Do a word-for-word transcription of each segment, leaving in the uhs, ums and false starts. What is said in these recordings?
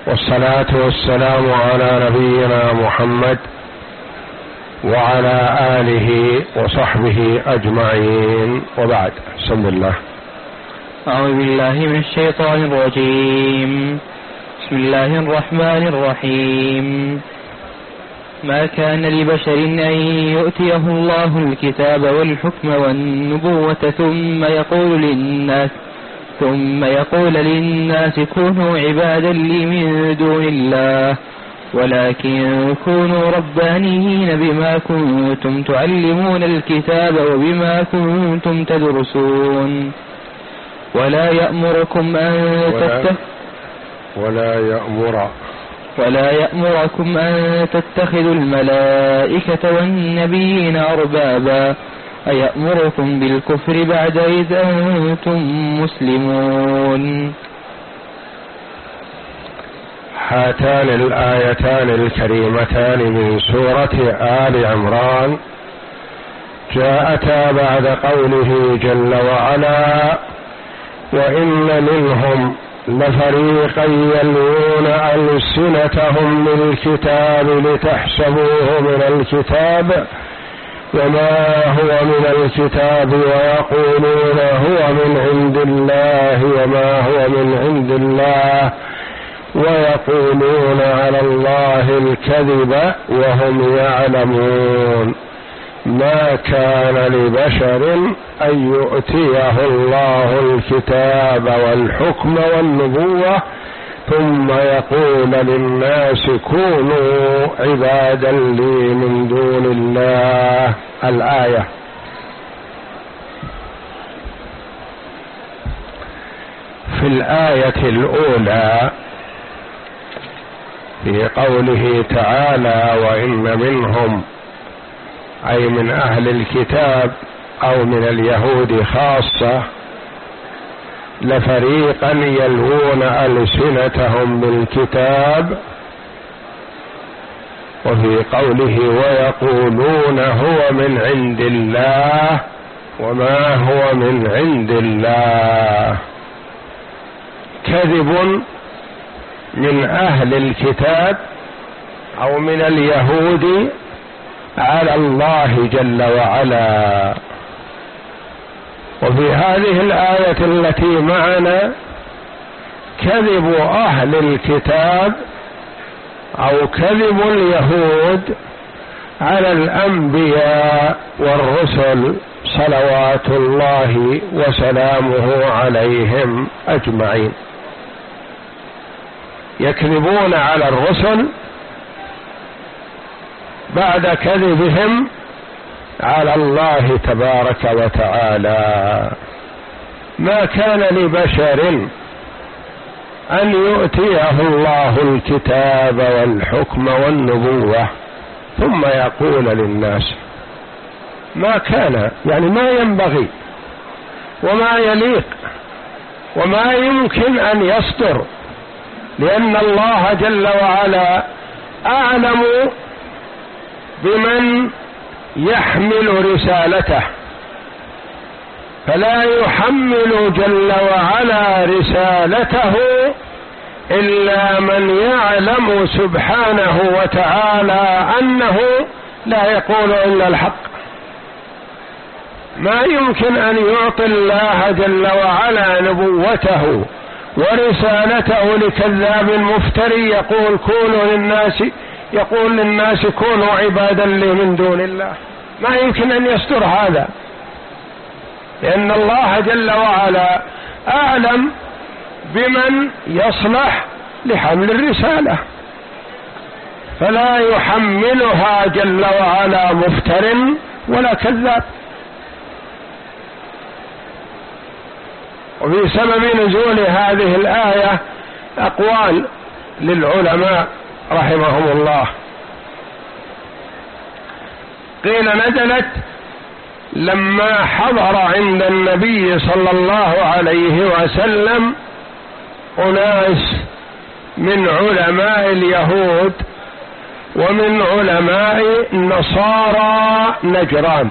والصلاة والسلام على نبينا محمد وعلى آله وصحبه أجمعين، وبعد. بسم الله. أعوذ بالله من الشيطان الرجيم. بسم الله الرحمن الرحيم. ما كان لبشر أن يؤتيه الله الكتاب والحكم والنبوة ثم يقول للناس ثم يقول للناس كونوا عبادا لي من دون الله ولكن كونوا ربانيين بما كنتم تعلمون الكتاب وبما كنتم تدرسون ولا يأمركم أن تتخذوا ولا يأمر ولا يأمركم أن تتخذوا الملائكة والنبيين أربابا أيأمركم بالكفر بعد إذ أنتم مسلمون. هاتان الآيتان الكريمتان من سورة آل عمران جاءتا بعد قوله جل وعلا: وإن منهم لفريقا يلوون ألسنتهم بالكتاب لتحسبوه من الكتاب وما هو من الكتاب ويقولون هو من عند الله وما هو من عند الله ويقولون على الله الكذب وهم يعلمون. ما كان لبشر أن يؤتيه الله الكتاب والحكم والنبوة ثم يقول للناس كونوا عبادا لي من دون الله. الآية. في الآية الأولى في قوله تعالى: وإن منهم، أي من أهل الكتاب أو من اليهود خاصة، لفريقا يلوون ألسنتهم بالكتاب، وفي قوله ويقولون هو من عند الله وما هو من عند الله، كذب من أهل الكتاب أو من اليهود على الله جل وعلا. وفي هذه الآية التي معنا كذب أهل الكتاب أو كذب اليهود على الأنبياء والرسل صلوات الله وسلامه عليهم أجمعين. يكذبون على الرسل بعد كذبهم على الله تبارك وتعالى. ما كان لبشر أن يؤتيه الله الكتاب والحكم والنبوة ثم يقول للناس. ما كان يعني ما ينبغي وما يليق وما يمكن أن يصدر، لأن الله جل وعلا أعلم بمن يحمل رسالته، فلا يحمل جل وعلا رسالته إلا من يعلم سبحانه وتعالى أنه لا يقول إلا الحق. ما يمكن أن يعطي الله جل وعلا نبوته ورسالته لكذاب مفتري يقول كونوا للناس يقول للناس كونوا عبادا لي من دون الله. ما يمكن أن يستر هذا، لأن الله جل وعلا أعلم بمن يصلح لحمل الرسالة، فلا يحملها جل وعلا مفتر ولا كذاب. وفي سبب نزول هذه الآية أقوال للعلماء رحمهم الله. قيل نزلت لما حضر عند النبي صلى الله عليه وسلم أناس من علماء اليهود ومن علماء نصارى نجران،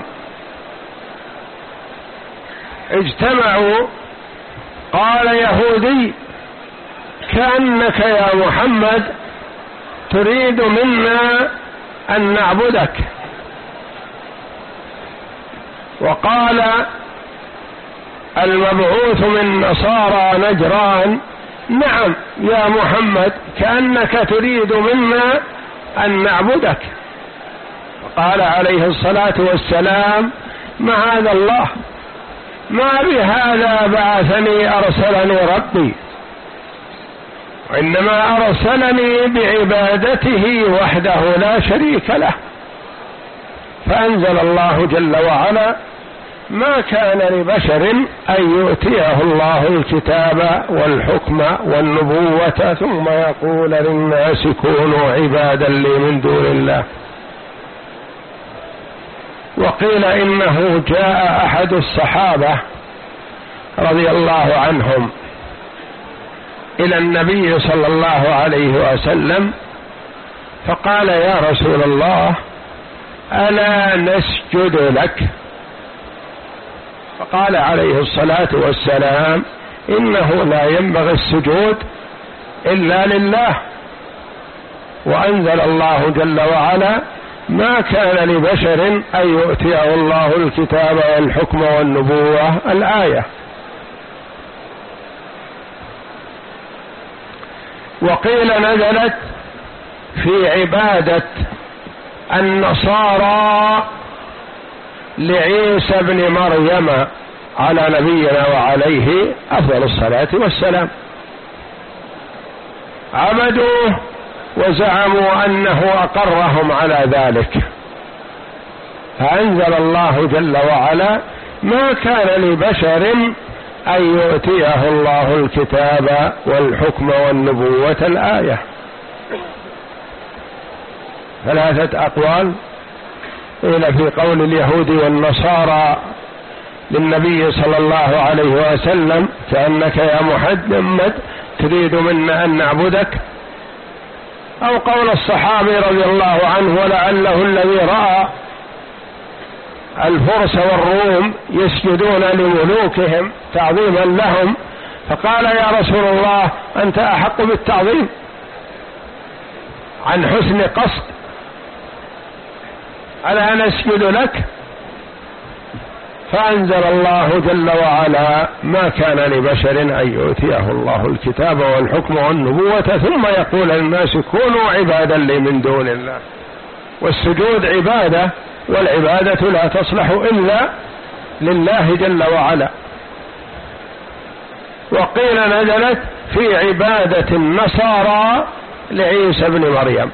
اجتمعوا. قال يهودي كأنك يا محمد تريد منا أن نعبدك. وقال المبعوث من نصارى نجران: نعم يا محمد، كأنك تريد منا أن نعبدك. قال عليه الصلاة والسلام: معاذ الله، ما بهذا بعثني أرسلني ربي، وإنما أرسلني بعبادته وحده لا شريك له. فأنزل الله جل وعلا: ما كان لبشر أن يؤتيه الله الكتاب والحكم والنبوة ثم يقول للناس كونوا عبادا لي من دون الله. وقيل إنه جاء أحد الصحابة رضي الله عنهم إلى النبي صلى الله عليه وسلم فقال: يا رسول الله، ألا نسجد لك؟ فقال عليه الصلاة والسلام: إنه لا ينبغي السجود إلا لله. وأنزل الله جل وعلا: ما كان لبشر أن يؤتيه الله الكتاب والحكم والنبوة، الآية. وقيل نزلت في عبادة النصارى لعيسى بن مريم على نبينا وعليه أفضل الصلاة والسلام. عبدوه وزعموا أنه أقرهم على ذلك، فأنزل الله جل وعلا: ما كان لبشر أن يؤتيه الله الكتاب والحكم والنبوة، الآية. ثلاثة أقوال قيل في قول اليهود والنصارى للنبي صلى الله عليه وسلم: كأنك يا محمد تريد منا أن نعبدك. أو قول الصحابي رضي الله عنه: ولعله الذي رأى الفرس والروم يسجدون لملوكهم تعظيما لهم فقال: يا رسول الله، أنت أحق بالتعظيم عن حسن قصد، ألا نسجد لك؟ فأنزل الله جل وعلا: ما كان لبشر أن يؤتيه الله الكتاب والحكم والنبوة ثم يقول للناس كونوا عبادا لي من دون الله. والسجود عبادة، والعبادة لا تصلح إلا لله جل وعلا. وقيل نزلت في عبادة النصارى لعيسى بن مريم،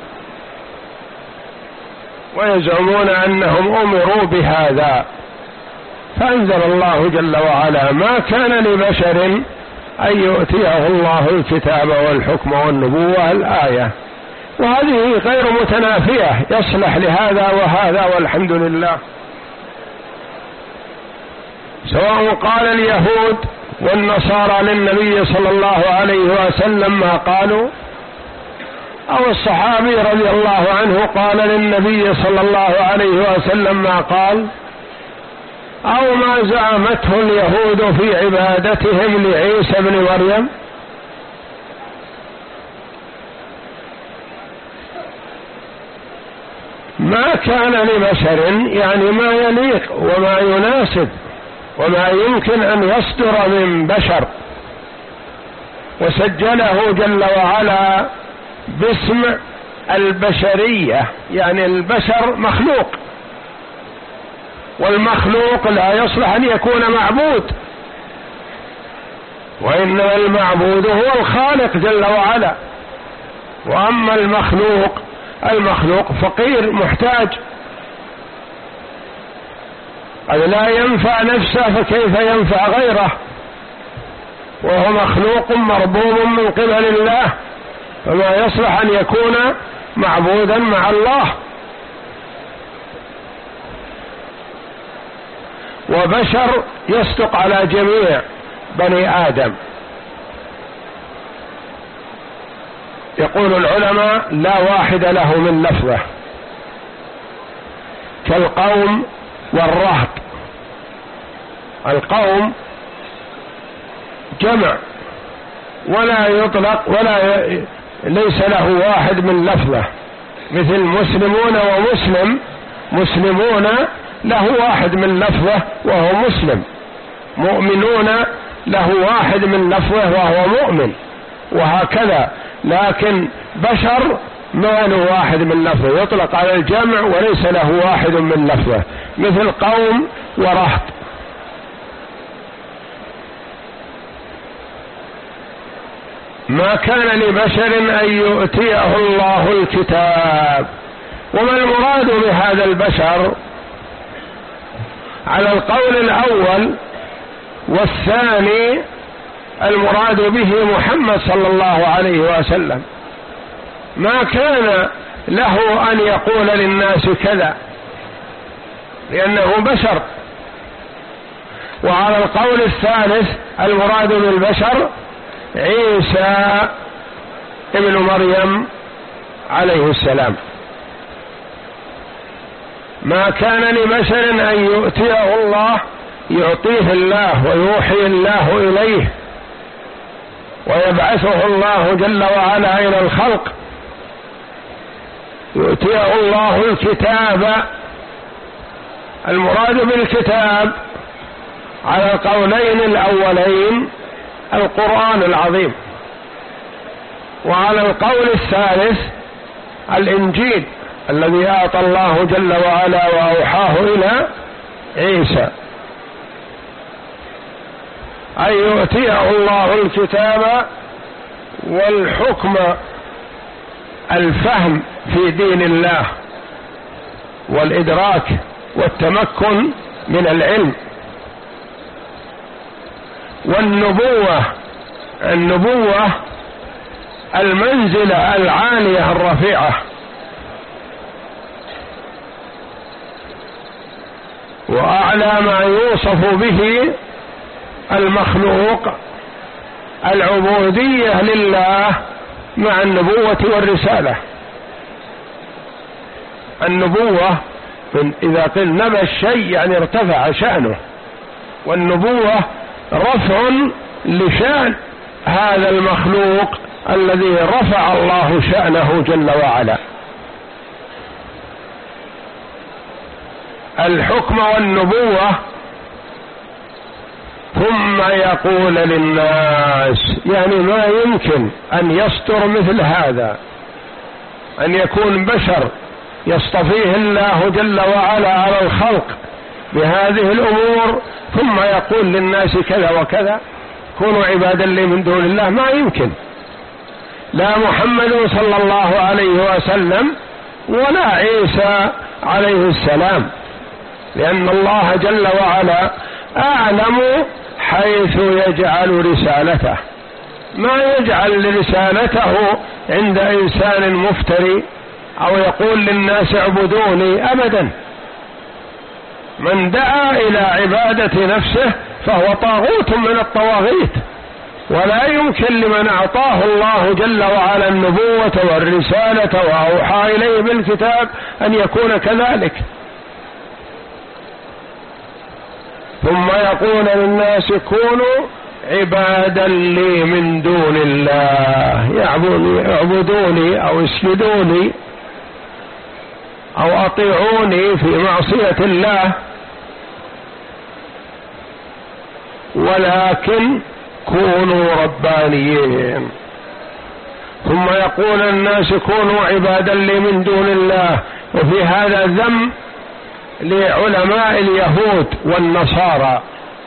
ويزعمون أنهم أمروا بهذا. فأنزل الله جل وعلا: ما كان لبشر أن يؤتيه الله الكتاب والحكم والنبوة، الآية. وهذه غير متنافية، يصلح لهذا وهذا، والحمد لله. سواء قال اليهود والنصارى للنبي صلى الله عليه وسلم ما قالوا، أو الصحابي رضي الله عنه قال للنبي صلى الله عليه وسلم ما قال، أو ما زعمته اليهود في عبادتهم لعيسى بن مريم. ما كان لبشر يعني ما يليق وما يناسب وما يمكن أن يصدر من بشر، وسجله جل وعلا باسم البشرية، يعني البشر مخلوق، والمخلوق لا يصلح أن يكون معبود، وإنما المعبود هو الخالق جل وعلا. وأما المخلوق المخلوق فقير محتاج، قد لا ينفع نفسه فكيف ينفع غيره، وهو مخلوق مربوب من قبل الله، فما يصلح أن يكون معبودا مع الله. وبشر يصدق على جميع بني آدم. يقول العلماء: لا واحد له من لفظه، كالقوم والرهط. القوم جمع، ولا يطلق ولا ي... ليس له واحد من لفظه، مثل مسلمون ومسلم، مسلمون له واحد من لفظه وهو مسلم، مؤمنون له واحد من لفظه وهو مؤمن، وهكذا. لكن بشر ما له واحد من لفظه، يطلق على الجمع وليس له واحد من لفظه، مثل قوم ورهط. ما كان لبشر أن يؤتيه الله الكتاب. وما المراد بهذا البشر؟ على القول الأول والثاني المراد به محمد صلى الله عليه وسلم، ما كان له أن يقول للناس كذا لأنه بشر. وعلى القول الثالث المراد بالبشر عيسى ابن مريم عليه السلام. ما كان لبشر أن يؤتيه الله، يعطيه الله ويوحي الله إليه ويبعثه الله جل وعلا إلى الخلق، يؤتيه الله الكتاب. المراد بالكتاب على القولين الأولين القرآن العظيم، وعلى القول الثالث الإنجيل الذي أعطى الله جل وعلا وأوحاه إلى عيسى. أن يؤتيه الله الكتاب والحكم، الفهم في دين الله والإدراك والتمكن من العلم، والنبوة، النبوة المنزلة العالية الرفيعة، وأعلى ما يوصف به المخلوق العبودية لله مع النبوة والرسالة. النبوة إذا قل نبى الشيء يعني ارتفع شأنه، والنبوة رفع لشأن هذا المخلوق الذي رفع الله شأنه جل وعلا. الحكم والنبوة، ثم يقول للناس، يعني ما يمكن أن يصدر مثل هذا، أن يكون بشر يصطفيه الله جل وعلا على الخلق بهذه الأمور ثم يقول للناس كذا وكذا كونوا عبادا لي من دون الله. ما يمكن، لا محمد صلى الله عليه وسلم ولا عيسى عليه السلام، لأن الله جل وعلا أعلم حيث يجعل رسالته. ما يجعل رسالته عند إنسان مفتري أو يقول للناس اعبدوني، أبدا. من دعا إلى عبادة نفسه فهو طاغوت من الطواغيت، ولا يمكن لمن أعطاه الله جل وعلا النبوة والرسالة وأوحى إليه بالكتاب أن يكون كذلك. ثم يقول للناس كونوا عبادا لي من دون الله، يعبدوني أو اسجدوني أو أطيعوني في معصية الله، ولكن كونوا ربانيين. ثم يقول الناس كونوا عبادا لي من دون الله. وفي هذا ذم لعلماء اليهود والنصارى،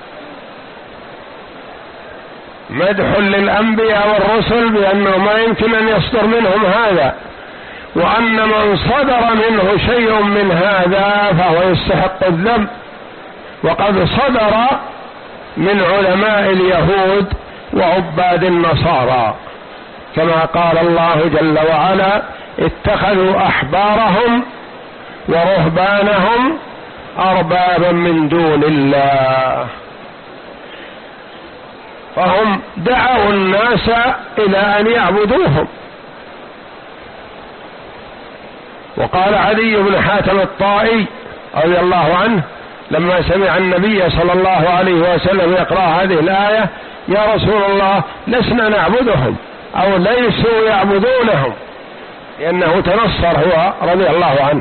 مدح للأنبياء والرسل بأنه ما يمكن أن يصدر منهم هذا، وأن من صدر منه شيء من هذا فهو يستحق الذم. وقد صدر من علماء اليهود وعباد النصارى، كما قال الله جل وعلا اتخذوا أحبارهم ورهبانهم أربابا من دون الله. فهم دعوا الناس إلى أن يعبدوهم. وقال علي بن حاتم الطائي رضي الله عنه لما سمع النبي صلى الله عليه وسلم يقرأ هذه الآية يا رسول الله لسنا نعبدهم أو ليسوا يعبدونهم، لأنه تنصر هو رضي الله عنه،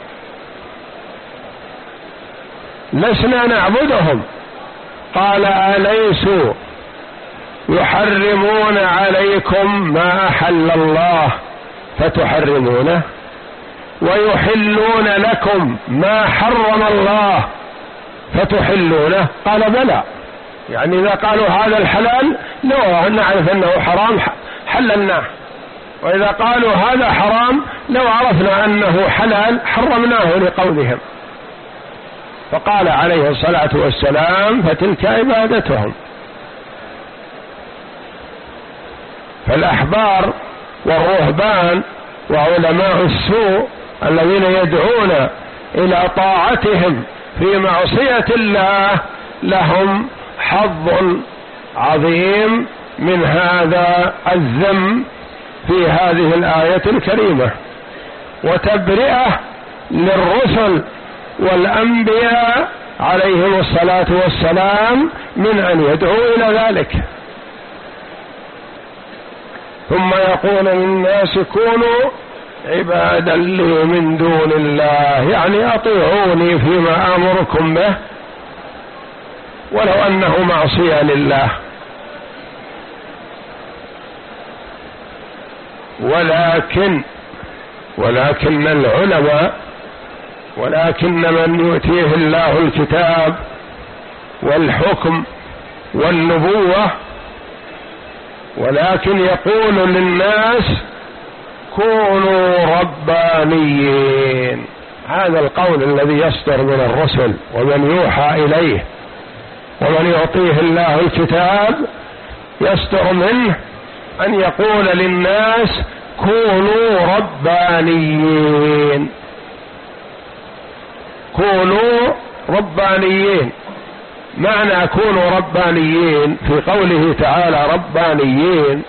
لسنا نعبدهم. قال أليسوا يحرمون عليكم ما أحل الله فتحرمونه ويحلون لكم ما حرم الله فتحلونه؟ قال بلى، يعني إذا قالوا هذا الحلال لو نعرف أنه حرام حللناه، وإذا قالوا هذا حرام لو عرفنا أنه حلال حرمناه لقولهم. فقال عليه الصلاة والسلام فتلك عبادتهم. فالأحبار والرهبان وعلماء السوء الذين يدعون إلى طاعتهم في معصية الله لهم حظ عظيم من هذا الذم في هذه الآية الكريمة، وتبرئة للرسل والأنبياء عليهم الصلاة والسلام من أن يدعوا إلى ذلك. ثم يقول للناس كونوا عبادا لي من دون الله، يعني أطيعوني فيما آمركم به ولو أنه معصية لله. ولكن ولكن العلماء ولكن من يؤتيه الله الكتاب والحكم والنبوة ولكن يقول للناس كونوا ربانيين. هذا القول الذي يصدر من الرسل ومن يوحى إليه ومن يعطيه الله الكتاب يصدر منه أن يقول للناس كونوا ربانيين، كونوا ربانيين. معنى كونوا ربانيين في قوله تعالى ربانيين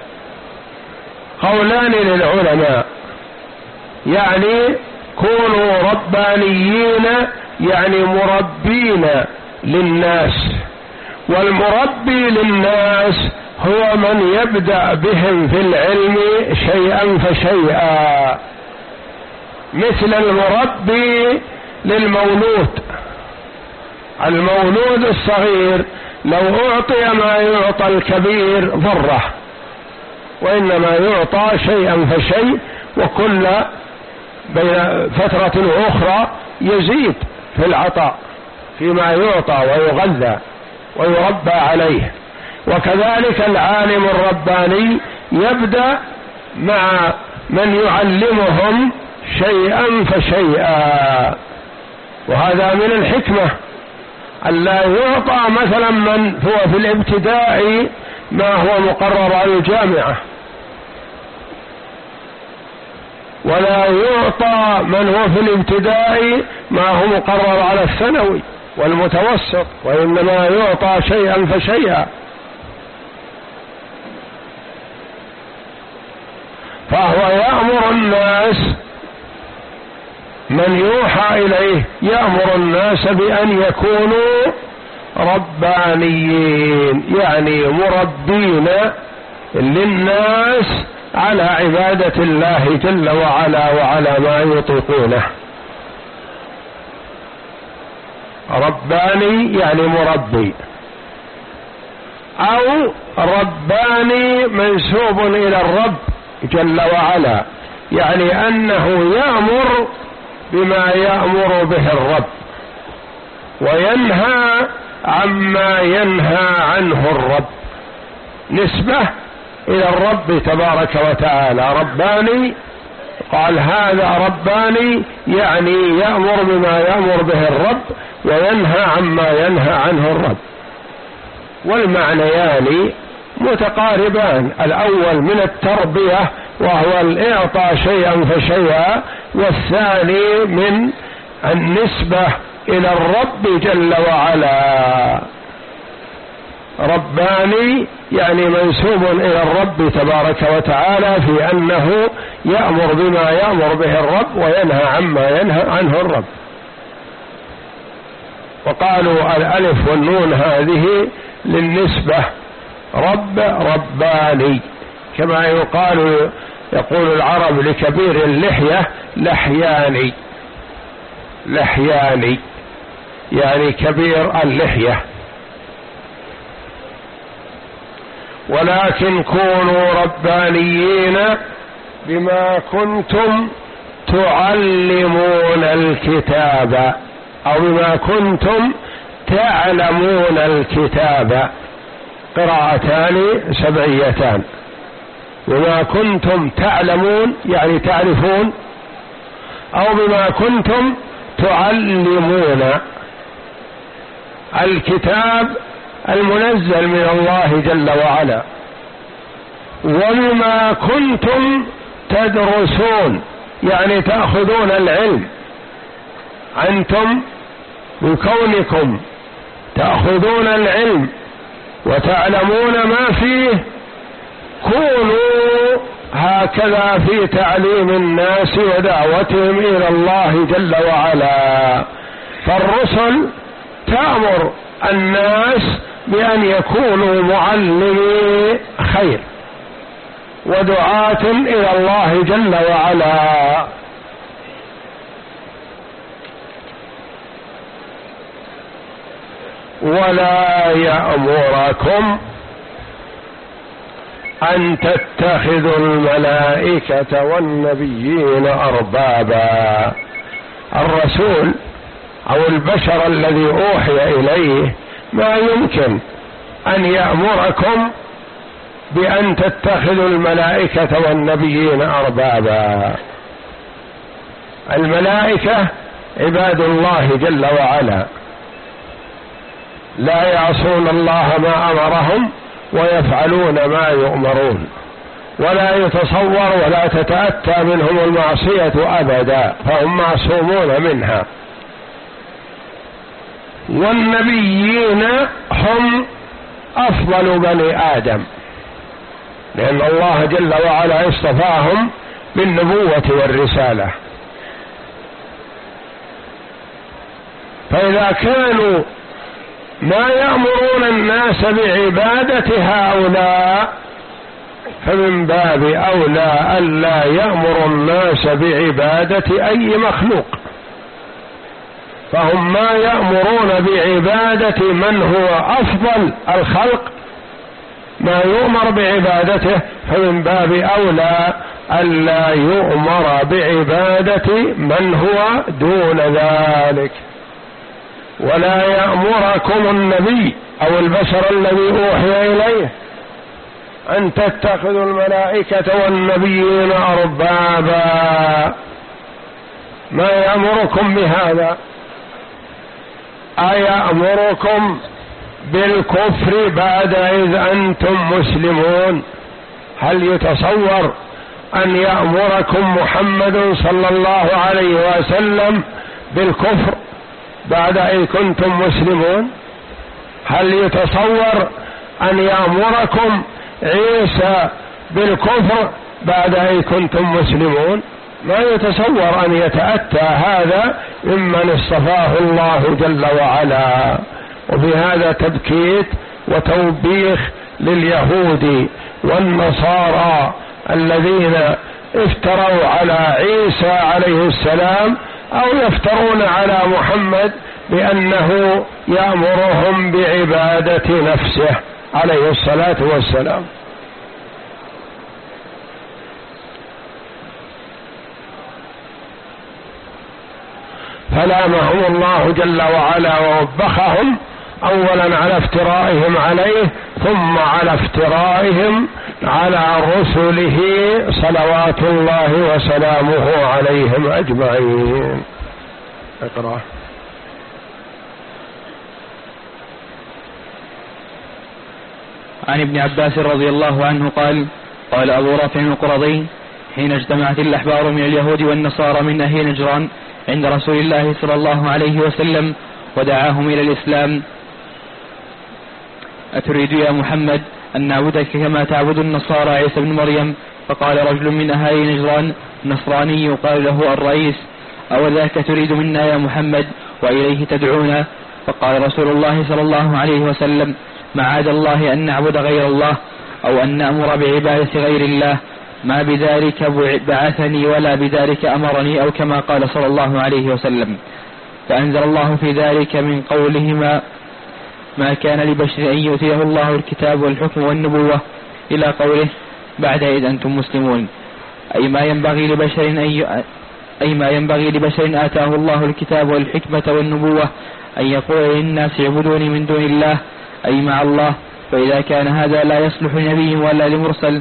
قولان للعلماء، يعني كونوا ربانيين يعني مربين للناس، والمربي للناس هو من يبدأ بهم في العلم شيئا فشيئا، مثل المربي للمولود. المولود الصغير لو أعطي ما يعطى الكبير ضره، وإنما يعطى شيئا فشيء، وكل بين فترة أخرى يزيد في العطاء فيما يعطى ويغذى ويربى عليه. وكذلك العالم الرباني يبدأ مع من يعلمهم شيئا فشيئا، وهذا من الحكمة ألا يعطى مثلا من هو في الابتدائي ما هو مقرر على الجامعة، ولا يعطى من هو في الابتدائي ما هو مقرر على الثانوي والمتوسط، وإنما يعطى شيئا فشيئا. فهو يأمر الناس، من يوحى إليه يأمر الناس بأن يكونوا ربانيين، يعني مربين للناس على عبادة الله جل وعلا وعلى ما يطيقونه. رباني يعني مربي، أو رباني منسوب إلى الرب جل وعلا، يعني أنه يأمر بما يأمر به الرب وينهى عما ينهى عنه الرب، نسبة إلى الرب تبارك وتعالى. رباني قال هذا رباني يعني يأمر بما يأمر به الرب وينهى عما ينهى عنه الرب، والمعنيان متقاربان. الأول من التربية وهو الإعطاء شيئا فشيئا، والثاني من النسبة إلى الرب جل وعلا. رباني يعني منسوب إلى الرب تبارك وتعالى في أنه يأمر بما يأمر به الرب وينهى عما ينهى عنه الرب. وقالوا الألف والنون هذه للنسبة رب رباني، كما يقال يقول العرب لكبير اللحية لحياني، لحياني يعني كبير اللحية. ولكن كونوا ربانيين بما كنتم تعلمون الكتاب، أو بما كنتم تعلمون الكتاب، قراءتان سبعيتان. بما كنتم تعلمون يعني تعرفون، أو بما كنتم تعلمون الكتاب المنزل من الله جل وعلا، وبما كنتم تدرسون يعني تأخذون العلم. أنتم بكونكم تأخذون العلم وتعلمون ما فيه، كونوا هكذا في تعليم الناس ودعوتهم إلى الله جل وعلا. فالرسل تأمر الناس بأن يكونوا معلمي خير ودعاة إلى الله جل وعلا. ولا يأمركم أن تتخذوا الملائكة والنبيين أربابا. الرسول أو البشر الذي أوحي إليه ما يمكن أن يأمركم بأن تتخذوا الملائكة والنبيين أربابا. الملائكة عباد الله جل وعلا، لا يعصون الله ما أمرهم ويفعلون ما يؤمرون، ولا يتصور ولا تتأتى منهم المعصية أبدا، فهم معصومون منها. والنبيين هم أفضل بني آدم، لأن الله جل وعلا اصطفاهم بالنبوة والرسالة. فإذا كانوا ما يأمرون الناس بعبادة هؤلاء فمن باب أولى ألا يأمر الناس بعبادة أي مخلوق. فهم ما يأمرون بعبادة من هو أفضل الخلق، ما يؤمر بعبادته، فمن باب أولى ألا يؤمر بعبادة من هو دون ذلك. ولا يأمركم النبي أو البشر الذي أوحي إليه أن تتخذوا الملائكة والنبيين أربابا. ما يأمركم بهذا؟ أيأمركم بالكفر بعد إذ أنتم مسلمون؟ هل يتصور أن يأمركم محمد صلى الله عليه وسلم بالكفر بعد إذ كنتم مسلمون؟ هل يتصور أن يأمركم عيسى بالكفر بعد إذ كنتم مسلمون؟ ما يتصور أن يتأتى هذا ممن اصطفاه الله جل وعلا. وبهذا تبكيت وتوبيخ لليهود والنصارى الذين افتروا على عيسى عليه السلام أو يفترون على محمد بأنه يأمرهم بعبادة نفسه عليه الصلاة والسلام. فلامهم الله جل وعلا ووبخهم أولا على افترائهم عليه، ثم على افترائهم على رسله صلوات الله وسلامه عليهم أجمعين. اقرأ. عن ابن عباس رضي الله عنه قال: قال أبو رافع القرظي: حين اجتمعت الأحبار من اليهود والنصارى من أهل نجران عند رسول الله صلى الله عليه وسلم ودعاهم إلى الإسلام: أتريد يا محمد أن نعبدك كما تعبد النصارى عيسى بن مريم؟ فقال رجل من أهالي نجران نصراني يقال له الرئيس: أو ذاك تريد منا يا محمد وإليه تدعونا؟ فقال رسول الله صلى الله عليه وسلم: معاذ الله أن نعبد غير الله أو أن نأمر بعبادة غير الله، ما بذلك بعثني ولا بذلك أمرني، أو كما قال صلى الله عليه وسلم. فأنزل الله في ذلك من قولهما ما كان لبشر أن يؤتيه الله الكتاب والحكم والنبوة إلى قوله بعد إذ أنتم مسلمون، أي ما ينبغي لبشر أن ي... أي ما ينبغي لبشر آتاه الله الكتاب والحكمة والنبوة أن يقول للناس اعبدوني من دون الله، أي مع الله. فإذا كان هذا لا يصلح لنبي ولا لمرسل،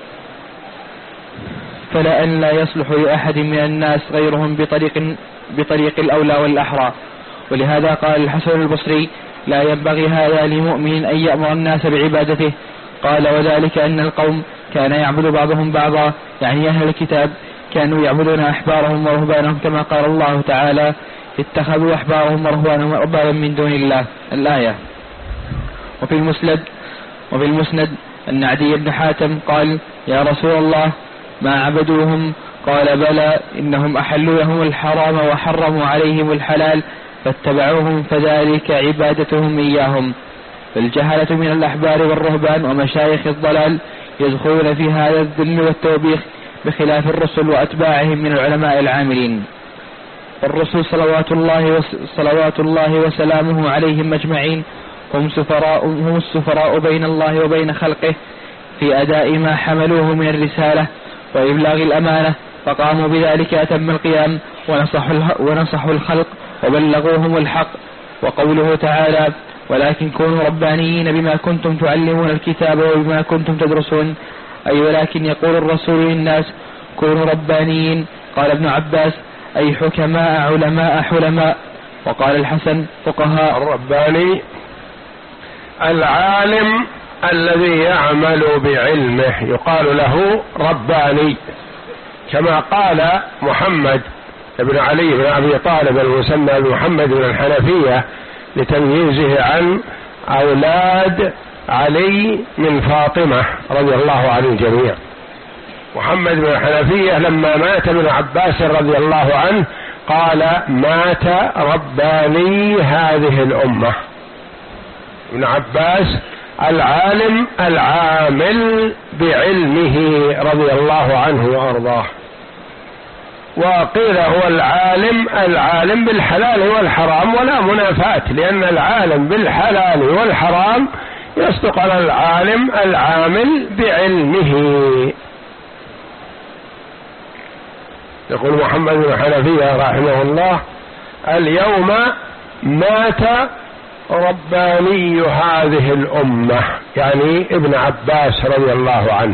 فلا أن لا يصلح لأحد من الناس غيرهم بطريق, بطريق الأولى والأحرى. ولهذا قال الحسن البصري لا ينبغي هذا لمؤمن أن يأمر الناس بعبادته. قال وذلك أن القوم كان يعبد بعضهم بعضا، يعني أهل الكتاب كانوا يعبدون أحبارهم ورهبانهم، كما قال الله تعالى اتخذوا أحبارهم ورهبانهم أربابا من دون الله الآية. وفي المسند وفي المسند أن عدي بن حاتم قال يا رسول الله ما عبدوهم؟ قال بلى إنهم أحلوا لهم الحرام وحرموا عليهم الحلال فاتبعوهم، فذلك عبادتهم إياهم. فالجهلة من الأحبار والرهبان ومشايخ الضلال يدخلون في هذا الذل والتوبيخ بخلاف الرسل وأتباعهم من العلماء العاملين. والرسل صلوات الله, صلوات الله وسلامه عليهم أجمعين هم سفراء, هم السفراء بين الله وبين خلقه في أداء ما حملوه من الرسالة وإبلاغ الأمانة، فقاموا بذلك أتم القيام ونصحوا, ونصحوا الخلق وبلغوهم الحق. وقوله تعالى ولكن كونوا ربانيين بما كنتم تعلمون الكتاب وبما كنتم تدرسون، أي ولكن يقول الرسول للناس كونوا ربانيين. قال ابن عباس أي حكماء علماء حلماء. وقال الحسن فقهاء. الرباني العالم الذي يعمل بعلمه يقال له رباني، كما قال محمد بن علي بن أبي طالب المسمى محمد بن الحنفية لتمييزه عن أولاد علي من فاطمة رضي الله عن الجميع. محمد بن الحنفية لما مات ابن عباس رضي الله عنه قال مات رباني هذه الأمة. ابن عباس العالم العامل بعلمه رضي الله عنه وأرضاه. وقيل هو العالم العالم بالحلال والحرام، ولا منافاة، لأن العالم بالحلال والحرام يصدق على العالم العامل بعلمه. يقول محمد بن حنفية رحمه الله اليوم مات رباني هذه الأمة، يعني ابن عباس رضي الله عنه.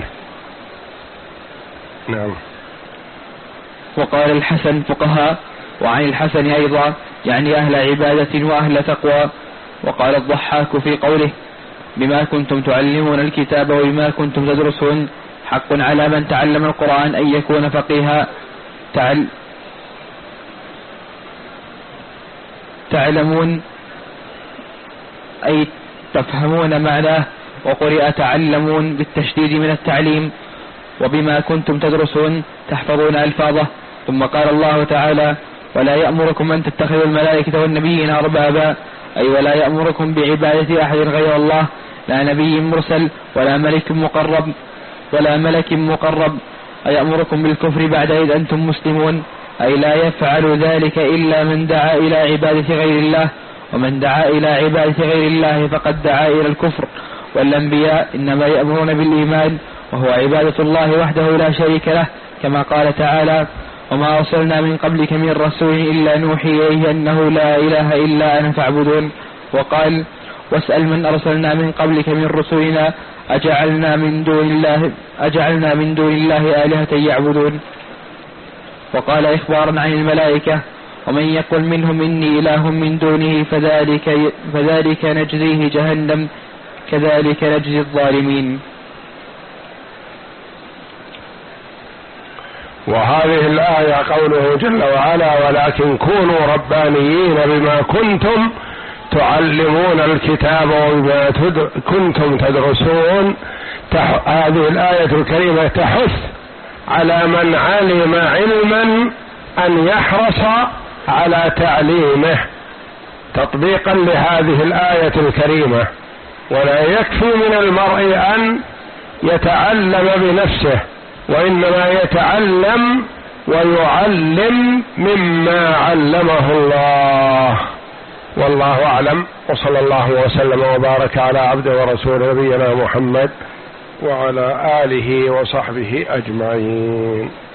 نعم. وقال الحسن فقهاء. وعن الحسن أيضا يعني أهل عبادة وأهل تقوى. وقال الضحاك في قوله بما كنتم تعلمون الكتاب وبما كنتم تدرسون حق على من تعلم القرآن أن يكون فقيها تعل تعلمون أي تفهمون معناه، وقرئ تعلمون بالتشديد من التعليم. وبما كنتم تدرسون تحفظون ألفاظه. ثم قال الله تعالى ولا يأمركم أن تتخذوا الملائكة والنبيين أربابا، أي ولا يأمركم بعبادة أحد غير الله، لا نبي مرسل ولا ملك مقرب ولا ملك مقرب. أيأمركم بالكفر بعد إذ أنتم مسلمون، أي لا يفعل ذلك إلا من دعا إلى عبادة غير الله، ومن دعا إلى عبادة غير الله فقد دعا إلى الكفر. والأنبياء إنما يأمرون بالإيمان وهو عبادة الله وحده لا شريك له، كما قال تعالى وما أرسلنا من قبلك من رسول إلا نوحي إليه أنه لا إله إلا أنا فاعبدون. وقال واسأل من أرسلنا من قبلك من رسلنا أجعلنا من دون الله أجعلنا من دون الله آلهة يعبدون. وقال إخبارا عن الملائكة ومن يقل منهم إني إله من دونه فذلك, فذلك نجزيه جهنم كذلك نجزي الظالمين. وهذه الآية قوله جل وعلا ولكن كونوا ربانيين بما كنتم تعلمون الكتاب وبما كنتم تدرسون. هذه الآية الكريمة تحث على من علم علما أن يحرص على تعليمه تطبيقا لهذه الآية الكريمة. ولا يكفي من المرء أن يتعلم بنفسه، وإنما يتعلم ويعلم مما علمه الله. والله أعلم، وصلى الله وسلم وبارك على عبده ورسوله نبينا محمد وعلى آله وصحبه أجمعين.